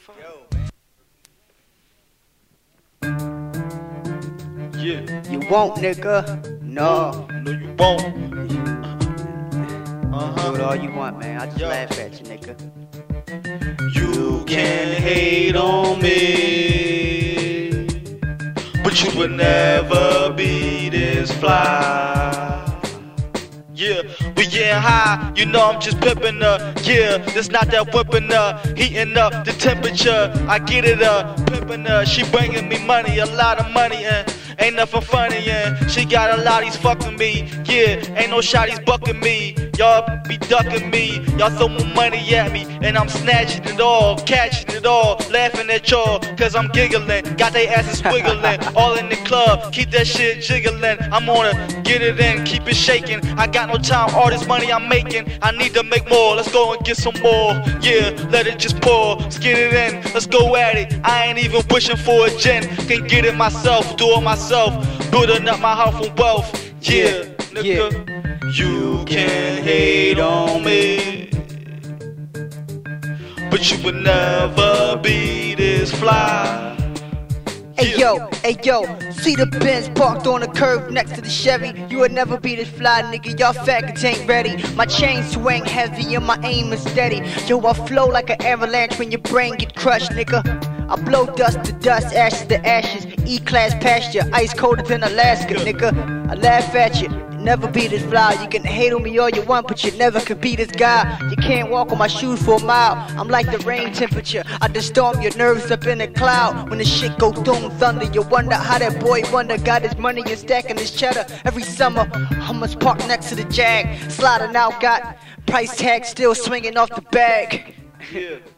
Yeah. You won't, nigga. No. No, you won't. Do it all you want, man. I just laugh at you, nigga. You can hate on me, but you would never be this fly. Yeah, we getting high, you know I'm just pimping up. Yeah, this not that whipping up, heating up the temperature. I get it up, pimping up. She bringing me money, a lot of money, and ain't nothing funny, and she got a lot, he's fucking me. Yeah, ain't no shotties bucking me. Y'all be ducking me, y'all throw more money at me, and I'm snatching it all, catching it all, laughing at y'all, cause I'm giggling, got they asses wiggling, all in the club, keep that shit jiggling. I'm gonna get it in, keep it shaking. I got no time, all this money I'm making, I need to make more, let's go and get some more. Yeah, let it just pour, let's get it in, let's go at it. I ain't even wishing for a gin, can get it myself, do it myself, building up my health and wealth. Yeah, nigga. You can hate on me, but you would never be this fly. Hey yo, see the Benz parked on the curb next to the Chevy. You would never be this fly, nigga, y'all faggots ain't ready. My chain swing heavy and my aim is steady. Yo, I flow like an avalanche when your brain get crushed, nigga. I blow dust to dust, ashes to ashes, E-class pasture, ice colder than Alaska, nigga. I laugh at you, never be this fly. You can hate on me all you want, but you never could be this guy. You can't walk on my shoes for a mile, I'm like the rain temperature. I just storm your nerves up in a cloud. When the shit go doom thunder, you wonder how that boy Wonder got his money and stacking his cheddar. Every summer, I must park next to the Jag, sliding out, got price tag still swinging off the bag. Yeah.